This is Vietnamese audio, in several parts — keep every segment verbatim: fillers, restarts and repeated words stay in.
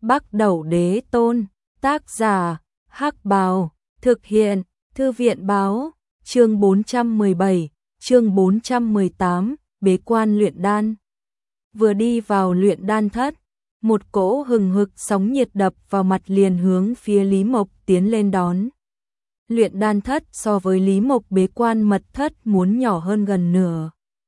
Bắc Đẩu Đế Tôn, tác giả, Hắc Bào, thực hiện, Thư viện báo, chương bốn trăm mười bảy, chương bốn trăm mười tám, bế quan luyện đan. Vừa đi vào luyện đan thất, một cỗ hừng hực sóng nhiệt đập vào mặt liền hướng phía Lý Mộc tiến lên đón. Luyện đan thất so với Lý Mộc bế quan mật thất muốn nhỏ hơn gần nửa.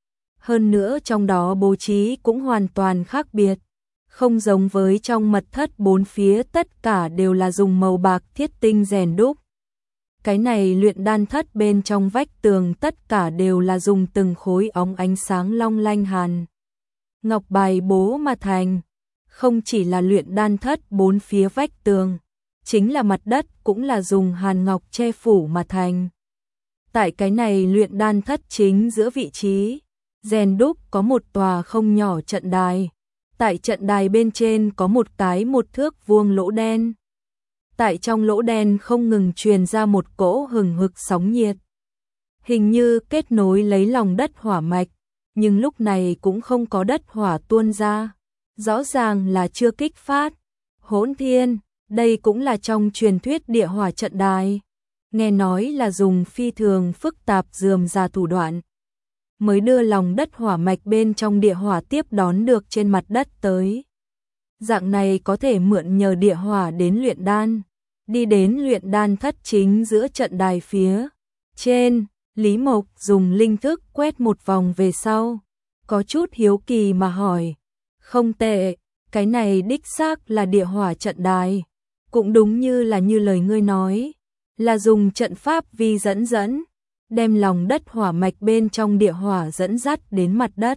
Hơn nữa trong đó bố trí cũng hoàn toàn khác biệt. Không giống với trong mật thất bốn phía tất cả đều là dùng màu bạc thiết tinh rèn đúc. Cái này luyện đan thất bên trong vách tường tất cả đều là dùng từng khối óng ánh sáng long lanh hàn ngọc bài bố mà thành. Không chỉ là luyện đan thất bốn phía vách tường, chính là mặt đất cũng là dùng hàn ngọc che phủ mà thành. Tại cái này luyện đan thất chính giữa vị trí, rèn đúc có một tòa không nhỏ trận đài. Tại trận đài bên trên có một cái một thước vuông lỗ đen. Tại trong lỗ đen không ngừng truyền ra một cỗ hừng hực sóng nhiệt. Hình như kết nối lấy lòng đất hỏa mạch, nhưng lúc này cũng không có đất hỏa tuôn ra. Rõ ràng là chưa kích phát. Hỗn Thiên, đây cũng là trong truyền thuyết địa hỏa trận đài. Nghe nói là dùng phi thường phức tạp rườm rà thủ đoạn mới đưa lòng đất hỏa mạch bên trong địa hỏa tiếp đón được trên mặt đất tới. Dạng này có thể mượn nhờ địa hỏa đến luyện đan. Đi đến luyện đan thất chính giữa trận đài phía trên, Lý Mộc dùng linh thức quét một vòng về sau. Có chút hiếu kỳ mà hỏi. Không tệ, cái này đích xác là địa hỏa trận đài. Cũng đúng như là như lời ngươi nói. Là dùng trận pháp vi dẫn dẫn. Đem lòng đất hỏa mạch bên trong địa hỏa dẫn dắt đến mặt đất.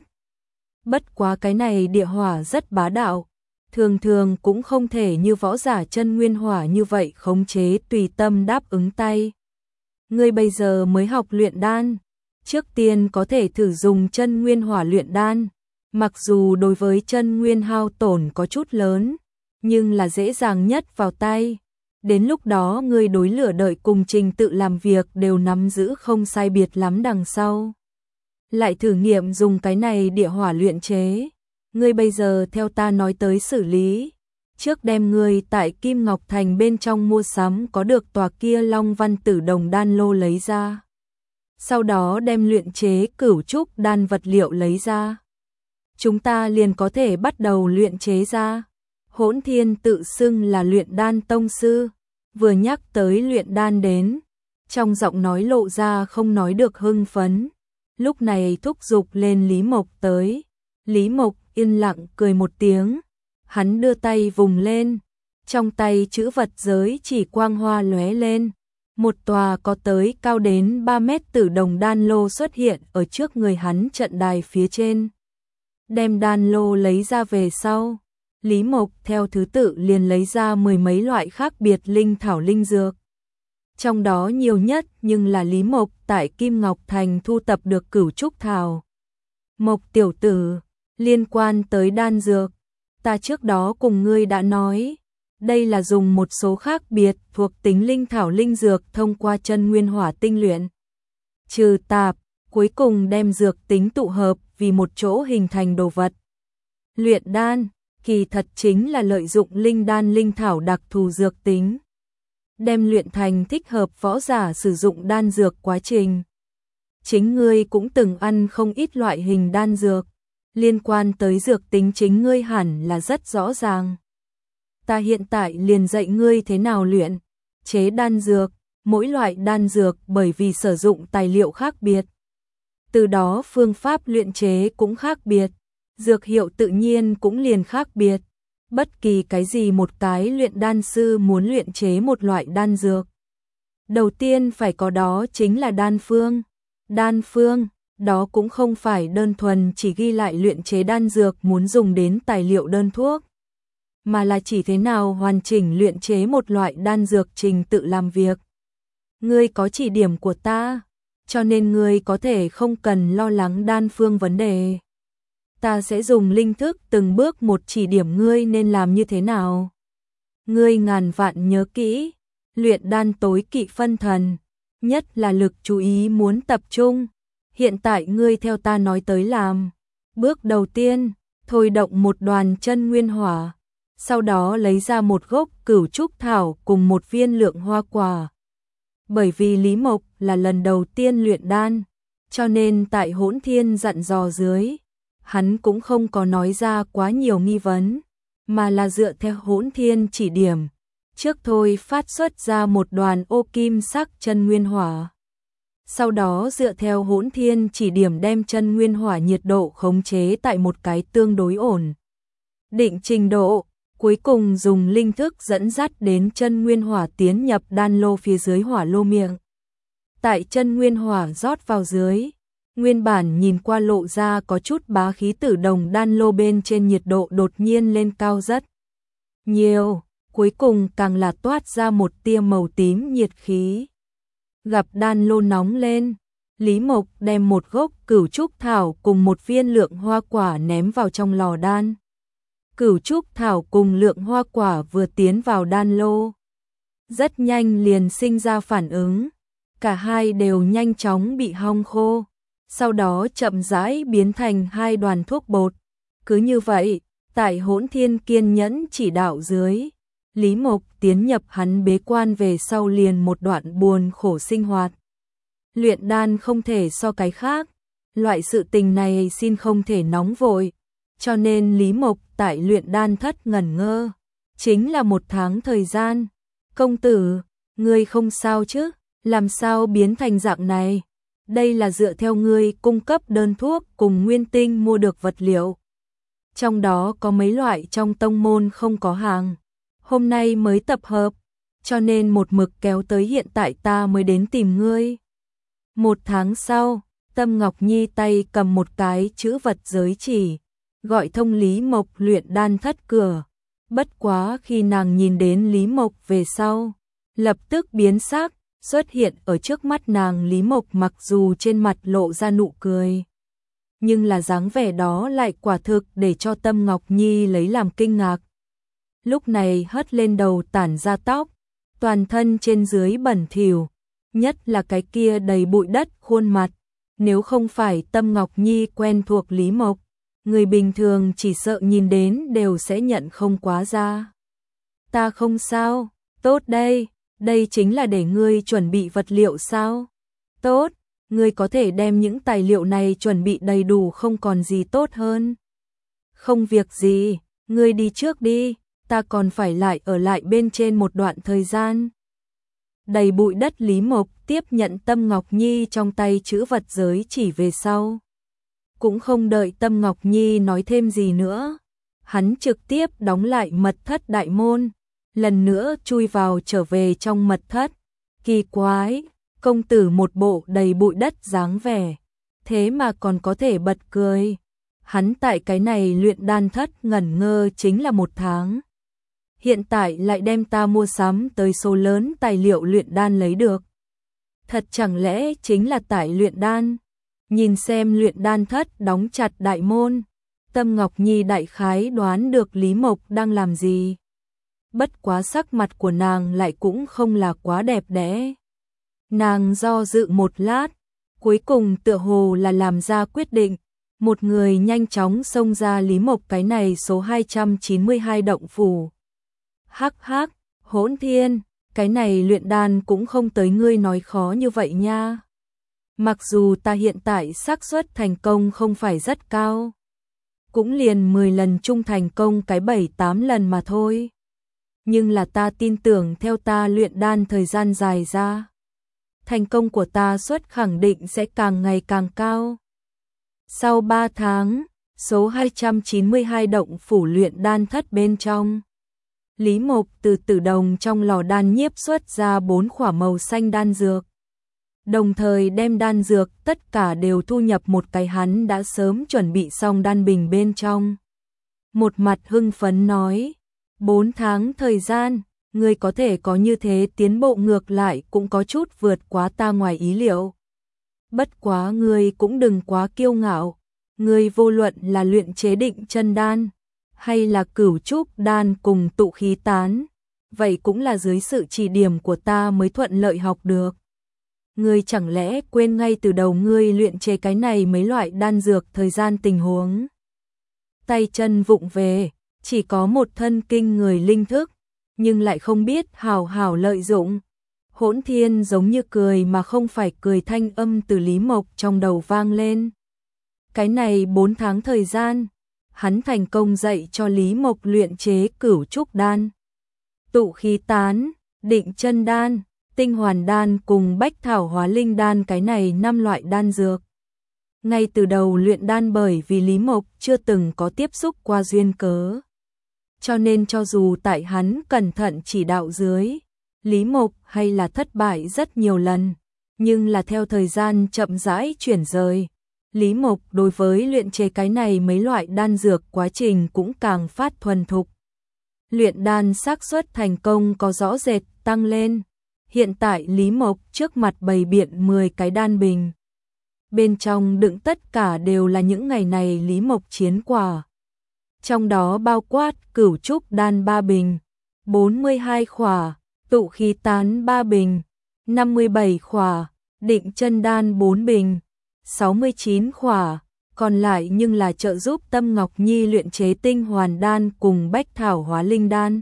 Bất quá cái này địa hỏa rất bá đạo. Thường thường cũng không thể như võ giả chân nguyên hỏa như vậy khống chế tùy tâm đáp ứng tay. Ngươi bây giờ mới học luyện đan. Trước tiên có thể thử dùng chân nguyên hỏa luyện đan. Mặc dù đối với chân nguyên hao tổn có chút lớn, nhưng là dễ dàng nhất vào tay. Đến lúc đó ngươi đối lửa đợi cùng trình tự làm việc đều nắm giữ không sai biệt lắm đằng sau. Lại thử nghiệm dùng cái này địa hỏa luyện chế. Ngươi bây giờ theo ta nói tới xử lý. Trước đem ngươi tại Kim Ngọc Thành bên trong mua sắm có được tòa kia Long Văn Tử Đồng đan lô lấy ra. Sau đó đem luyện chế cửu trúc đan vật liệu lấy ra. Chúng ta liền có thể bắt đầu luyện chế ra. Hỗn Thiên tự xưng là luyện đan tông sư. Vừa nhắc tới luyện đan đến, trong giọng nói lộ ra không nói được hưng phấn. Lúc này thúc giục lên Lý Mộc tới. Lý Mộc yên lặng cười một tiếng. Hắn đưa tay vùng lên. Trong tay chữ vật giới chỉ quang hoa lóe lên. Một tòa có tới cao đến ba mét tử đồng đan lô xuất hiện ở trước người hắn trận đài phía trên. Đem đan lô lấy ra về sau. Lý Mộc theo thứ tự liền lấy ra mười mấy loại khác biệt linh thảo linh dược. Trong đó nhiều nhất nhưng là Lý Mộc tại Kim Ngọc Thành thu tập được cửu trúc thảo. Mộc tiểu tử, liên quan tới đan dược, ta trước đó cùng ngươi đã nói, đây là dùng một số khác biệt thuộc tính linh thảo linh dược thông qua chân nguyên hỏa tinh luyện. Trừ tạp, cuối cùng đem dược tính tụ hợp vì một chỗ hình thành đồ vật. Luyện đan kỳ thật chính là lợi dụng linh đan linh thảo đặc thù dược tính, đem luyện thành thích hợp võ giả sử dụng đan dược quá trình. Chính ngươi cũng từng ăn không ít loại hình đan dược, liên quan tới dược tính chính ngươi hẳn là rất rõ ràng. Ta hiện tại liền dạy ngươi thế nào luyện chế đan dược, mỗi loại đan dược bởi vì sử dụng tài liệu khác biệt. Từ đó phương pháp luyện chế cũng khác biệt. Dược hiệu tự nhiên cũng liền khác biệt. Bất kỳ cái gì một cái luyện đan sư muốn luyện chế một loại đan dược, đầu tiên phải có đó chính là đan phương. Đan phương, đó cũng không phải đơn thuần chỉ ghi lại luyện chế đan dược muốn dùng đến tài liệu đơn thuốc, mà là chỉ thế nào hoàn chỉnh luyện chế một loại đan dược trình tự làm việc. Ngươi có chỉ điểm của ta, cho nên ngươi có thể không cần lo lắng đan phương vấn đề. Ta sẽ dùng linh thức từng bước một chỉ điểm ngươi nên làm như thế nào. Ngươi ngàn vạn nhớ kỹ, luyện đan tối kỵ phân thần, nhất là lực chú ý muốn tập trung. Hiện tại ngươi theo ta nói tới làm. Bước đầu tiên, thôi động một đoàn chân nguyên hỏa. sau đó lấy ra một gốc cửu trúc thảo cùng một viên lượng hoa quả. Bởi vì Lý Mộc là lần đầu tiên luyện đan, cho nên tại Hỗn Thiên dặn dò dưới, hắn cũng không có nói ra quá nhiều nghi vấn, mà là dựa theo Hỗn Thiên chỉ điểm, trước thôi phát xuất ra một đoàn ô kim sắc chân nguyên hỏa. Sau đó dựa theo Hỗn Thiên chỉ điểm đem chân nguyên hỏa nhiệt độ khống chế tại một cái tương đối ổn định trình độ, cuối cùng dùng linh thức dẫn dắt đến chân nguyên hỏa tiến nhập đan lô phía dưới hỏa lô miệng. Tại chân nguyên hỏa rót vào dưới, nguyên bản nhìn qua lộ ra có chút bá khí tử đồng đan lô bên trên nhiệt độ đột nhiên lên cao rất nhiều, cuối cùng càng là toát ra một tia màu tím nhiệt khí. Gặp đan lô nóng lên, Lý Mộc đem một gốc cửu trúc thảo cùng một viên lượng hoa quả ném vào trong lò đan. Cửu trúc thảo cùng lượng hoa quả vừa tiến vào đan lô, rất nhanh liền sinh ra phản ứng, cả hai đều nhanh chóng bị hong khô, sau đó chậm rãi biến thành hai đoàn thuốc bột. Cứ như vậy, tại Hỗn Thiên kiên nhẫn chỉ đạo dưới, Lý Mộc tiến nhập hắn bế quan về sau liền một đoạn buồn khổ sinh hoạt. Luyện đan không thể so cái khác, loại sự tình này xin không thể nóng vội, cho nên Lý Mộc tại luyện đan thất ngẩn ngơ, chính là một tháng thời gian. Công tử, ngươi không sao chứ, làm sao biến thành dạng này? Đây là dựa theo ngươi cung cấp đơn thuốc cùng nguyên tinh mua được vật liệu. Trong đó có mấy loại trong tông môn không có hàng, hôm nay mới tập hợp, cho nên một mực kéo tới hiện tại ta mới đến tìm ngươi. Một tháng sau, Tâm Ngọc Nhi tay cầm một cái chữ vật giới chỉ, gọi thông Lý Mộc luyện đan thất cửa. Bất quá khi nàng nhìn đến Lý Mộc về sau, lập tức biến sắc, xuất hiện ở trước mắt nàng. Lý Mộc mặc dù trên mặt lộ ra nụ cười, nhưng là dáng vẻ đó lại quả thực để cho Tâm Ngọc Nhi lấy làm kinh ngạc. Lúc này hất lên đầu tản ra tóc, toàn thân trên dưới bẩn thỉu, nhất là cái kia đầy bụi đất khuôn mặt. Nếu không phải Tâm Ngọc Nhi quen thuộc Lý Mộc, người bình thường chỉ sợ nhìn đến đều sẽ nhận không quá ra. Ta không sao, tốt đây, đây chính là để ngươi chuẩn bị vật liệu sao? Tốt, ngươi có thể đem những tài liệu này chuẩn bị đầy đủ không còn gì tốt hơn. Không việc gì, ngươi đi trước đi, ta còn phải lại ở lại bên trên một đoạn thời gian. Đầy bụi đất Lý Mộc tiếp nhận Tâm Ngọc Nhi trong tay chữ vật giới chỉ về sau. Cũng không đợi Tâm Ngọc Nhi nói thêm gì nữa, hắn trực tiếp đóng lại mật thất đại môn, lần nữa chui vào trở về trong mật thất. Kỳ quái, công tử một bộ đầy bụi đất dáng vẻ, thế mà còn có thể bật cười. Hắn tại cái này luyện đan thất ngẩn ngơ chính là một tháng. Hiện tại lại đem ta mua sắm tới số lớn tài liệu luyện đan lấy được. Thật chẳng lẽ chính là tại luyện đan? Nhìn xem luyện đan thất đóng chặt đại môn, Tâm Ngọc Nhi đại khái đoán được Lý Mộc đang làm gì. Bất quá sắc mặt của nàng lại cũng không là quá đẹp đẽ. Nàng do dự một lát, cuối cùng tựa hồ là làm ra quyết định. Một người nhanh chóng xông ra Lý Mộc cái này số hai trăm chín mươi hai động phủ. Hắc hắc, Hỗn Thiên, cái này luyện đan cũng không tới ngươi nói khó như vậy nha. Mặc dù ta hiện tại xác suất thành công không phải rất cao, cũng liền mười lần chung thành công cái bảy tám lần mà thôi. Nhưng là ta tin tưởng theo ta luyện đan thời gian dài ra, thành công của ta suất khẳng định sẽ càng ngày càng cao. Sau ba tháng, số hai trăm chín mươi hai động phủ luyện đan thất bên trong, Lý Mộc từ tử đồng trong lò đan nhiếp xuất ra bốn khỏa màu xanh đan dược. Đồng thời đem đan dược tất cả đều thu nhập một cái hắn đã sớm chuẩn bị xong đan bình bên trong. Một mặt hưng phấn nói, bốn tháng thời gian, ngươi có thể có như thế tiến bộ ngược lại cũng có chút vượt quá ta ngoài ý liệu. Bất quá ngươi cũng đừng quá kiêu ngạo, ngươi vô luận là luyện chế định chân đan, hay là cửu trúc đan cùng tụ khí tán, vậy cũng là dưới sự chỉ điểm của ta mới thuận lợi học được. Ngươi chẳng lẽ quên ngay từ đầu ngươi luyện chế cái này mấy loại đan dược thời gian tình huống. Tay chân vụng về, chỉ có một thân kinh người linh thức, nhưng lại không biết hào hào lợi dụng. Hỗn Thiên giống như cười mà không phải cười, thanh âm từ Lý Mộc trong đầu vang lên. Cái này bốn tháng thời gian, hắn thành công dạy cho Lý Mộc luyện chế Cửu Trúc Đan, Tụ Khí Tán, Định Chân Đan, Tinh Hoàn Đan cùng Bách Thảo Hóa Linh Đan, cái này năm loại đan dược. Ngay từ đầu luyện đan bởi vì Lý Mộc chưa từng có tiếp xúc qua duyên cớ, cho nên cho dù tại hắn cẩn thận chỉ đạo dưới, Lý Mộc hay là thất bại rất nhiều lần, nhưng là theo thời gian chậm rãi chuyển rời, Lý Mộc đối với luyện chế cái này mấy loại đan dược quá trình cũng càng phát thuần thục. Luyện đan xác suất thành công có rõ rệt tăng lên. Hiện tại Lý Mộc trước mặt bày biện mười cái đan bình. Bên trong đựng tất cả đều là những ngày này Lý Mộc chiến quả. Trong đó bao quát Cửu Trúc Đan ba bình, bốn mươi hai khỏa, Tụ Khí Tán ba bình, năm mươi bảy khỏa, Định Chân Đan bốn bình, sáu mươi chín khỏa, còn lại nhưng là trợ giúp Tâm Ngọc Nhi luyện chế Tinh Hoàn Đan cùng Bách Thảo Hóa Linh Đan.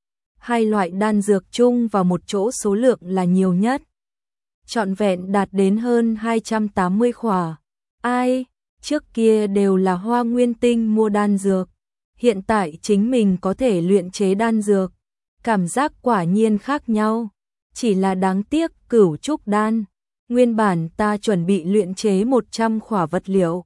Hai loại đan dược chung vào một chỗ số lượng là nhiều nhất. Trọn vẹn đạt đến hơn hai trăm tám mươi khỏa. Ai, trước kia đều là Hoa Nguyên Tinh mua đan dược. Hiện tại chính mình có thể luyện chế đan dược. Cảm giác quả nhiên khác nhau. Chỉ là đáng tiếc Cửu Trúc Đan. Nguyên bản ta chuẩn bị luyện chế một trăm khỏa vật liệu.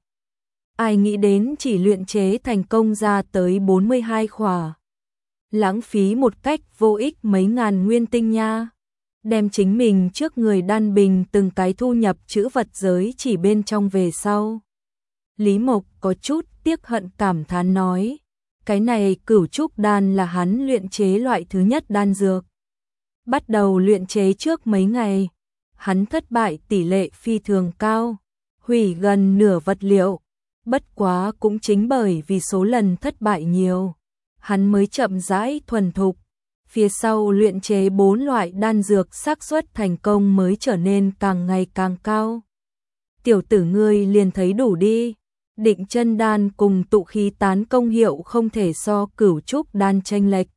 Ai nghĩ đến chỉ luyện chế thành công ra tới bốn mươi hai khỏa. Lãng phí một cách vô ích mấy ngàn nguyên tinh nha. Đem chính mình trước người đan bình từng cái thu nhập chữ vật giới chỉ bên trong về sau. Lý Mộc có chút tiếc hận cảm thán nói. Cái này Cửu Trúc Đan là hắn luyện chế loại thứ nhất đan dược. Bắt đầu luyện chế trước mấy ngày, hắn thất bại tỷ lệ phi thường cao, hủy gần nửa vật liệu. Bất quá cũng chính bởi vì số lần thất bại nhiều, hắn mới chậm rãi thuần thục. Phía sau luyện chế bốn loại đan dược xác suất thành công mới trở nên càng ngày càng cao. Tiểu tử ngươi liền thấy đủ đi. Định Chân Đan cùng Tụ Khí Tán công hiệu không thể so Cửu Trúc Đan chênh lệch.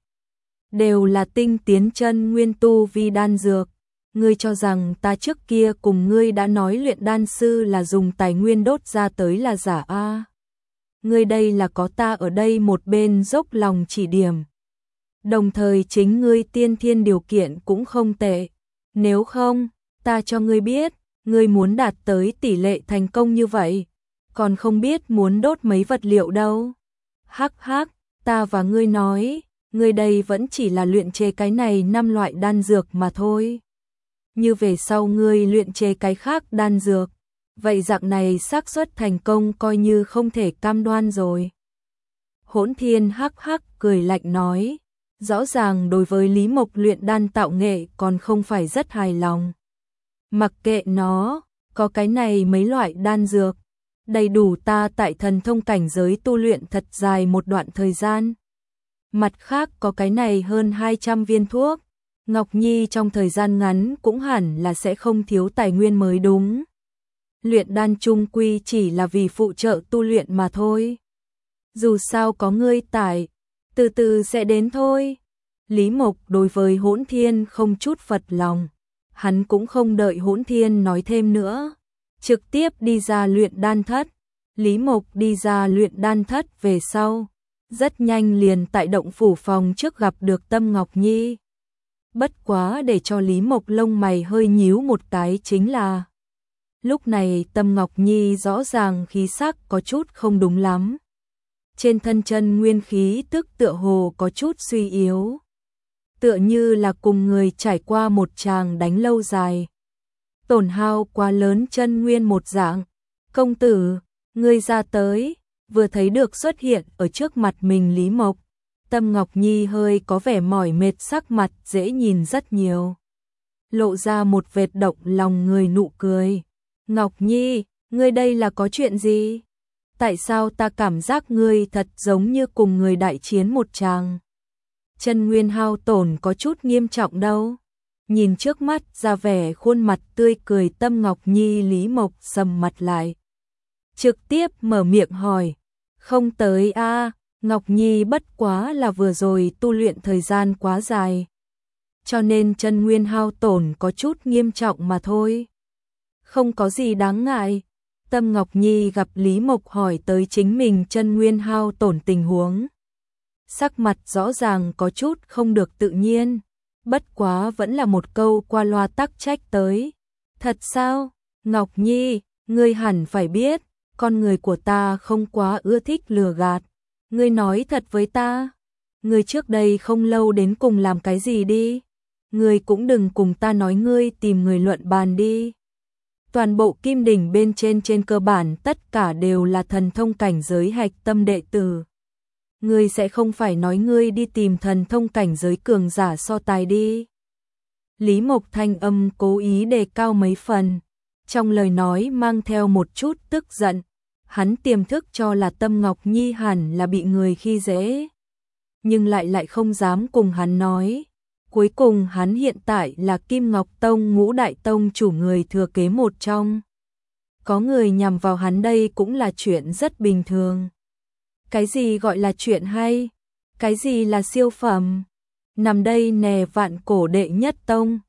Đều là tinh tiến chân nguyên tu vi đan dược. Ngươi cho rằng ta trước kia cùng ngươi đã nói luyện đan sư là dùng tài nguyên đốt ra tới là giả a? Ngươi đây là có ta ở đây một bên dốc lòng chỉ điểm. Đồng thời chính ngươi tiên thiên điều kiện cũng không tệ. Nếu không, ta cho ngươi biết, ngươi muốn đạt tới tỷ lệ thành công như vậy, còn không biết muốn đốt mấy vật liệu đâu. Hắc hắc, ta và ngươi nói, ngươi đây vẫn chỉ là luyện chế cái này năm loại đan dược mà thôi. Như về sau ngươi luyện chế cái khác đan dược, vậy dạng này xác suất thành công coi như không thể cam đoan rồi. Hỗn Thiên hắc hắc cười lạnh nói, rõ ràng đối với Lý Mộc luyện đan tạo nghệ còn không phải rất hài lòng. Mặc kệ nó, có cái này mấy loại đan dược, đầy đủ ta tại thần thông cảnh giới tu luyện thật dài một đoạn thời gian. Mặt khác có cái này hơn hai trăm viên thuốc, Ngọc Nhi trong thời gian ngắn cũng hẳn là sẽ không thiếu tài nguyên mới đúng. Luyện đan chung quy chỉ là vì phụ trợ tu luyện mà thôi. Dù sao có ngươi tại, từ từ sẽ đến thôi. Lý Mộc đối với Hỗn Thiên không chút phật lòng. Hắn cũng không đợi Hỗn Thiên nói thêm nữa. Trực tiếp đi ra luyện đan thất. Lý Mộc đi ra luyện đan thất về sau. Rất nhanh liền tại động phủ phòng trước gặp được Tâm Ngọc Nhi. Bất quá để cho Lý Mộc lông mày hơi nhíu một cái chính là lúc này Tâm Ngọc Nhi rõ ràng khí sắc có chút không đúng lắm. Trên thân chân nguyên khí tức tựa hồ có chút suy yếu. Tựa như là cùng người trải qua một tràng đánh lâu dài. Tổn hao quá lớn chân nguyên một dạng. Công tử, ngươi ra tới, vừa thấy được xuất hiện ở trước mặt mình Lý Mộc. Tâm Ngọc Nhi hơi có vẻ mỏi mệt, sắc mặt dễ nhìn rất nhiều. Lộ ra một vệt động lòng người nụ cười. Ngọc Nhi, ngươi đây là có chuyện gì? Tại sao ta cảm giác ngươi thật giống như cùng người đại chiến một tràng? Chân nguyên hao tổn có chút nghiêm trọng đâu. Nhìn trước mắt ra vẻ khuôn mặt tươi cười Tâm Ngọc Nhi, Lý Mộc sầm mặt lại. Trực tiếp mở miệng hỏi. Không tới a, Ngọc Nhi bất quá là vừa rồi tu luyện thời gian quá dài, cho nên chân nguyên hao tổn có chút nghiêm trọng mà thôi. Không có gì đáng ngại. Tâm Ngọc Nhi gặp Lý Mộc hỏi tới chính mình chân nguyên hao tổn tình huống. Sắc mặt rõ ràng có chút không được tự nhiên, bất quá vẫn là một câu qua loa tắc trách tới. Thật sao? Ngọc Nhi, ngươi hẳn phải biết, con người của ta không quá ưa thích lừa gạt. Ngươi nói thật với ta, ngươi trước đây không lâu đến cùng làm cái gì đi? Ngươi cũng đừng cùng ta nói ngươi tìm người luận bàn đi. Toàn bộ Kim Đỉnh bên trên trên cơ bản tất cả đều là thần thông cảnh giới hạch tâm đệ tử. Ngươi sẽ không phải nói ngươi đi tìm thần thông cảnh giới cường giả so tài đi. Lý Mộc thanh âm cố ý đề cao mấy phần, trong lời nói mang theo một chút tức giận. Hắn tiềm thức cho là Tâm Ngọc Nhi hẳn là bị người khi dễ, nhưng lại lại không dám cùng hắn nói. Cuối cùng hắn hiện tại là Kim Ngọc Tông ngũ đại tông chủ người thừa kế một trong. Có người nhằm vào hắn đây cũng là chuyện rất bình thường. Cái gì gọi là chuyện hay? Cái gì là siêu phẩm? Nằm đây nè vạn cổ đệ nhất tông.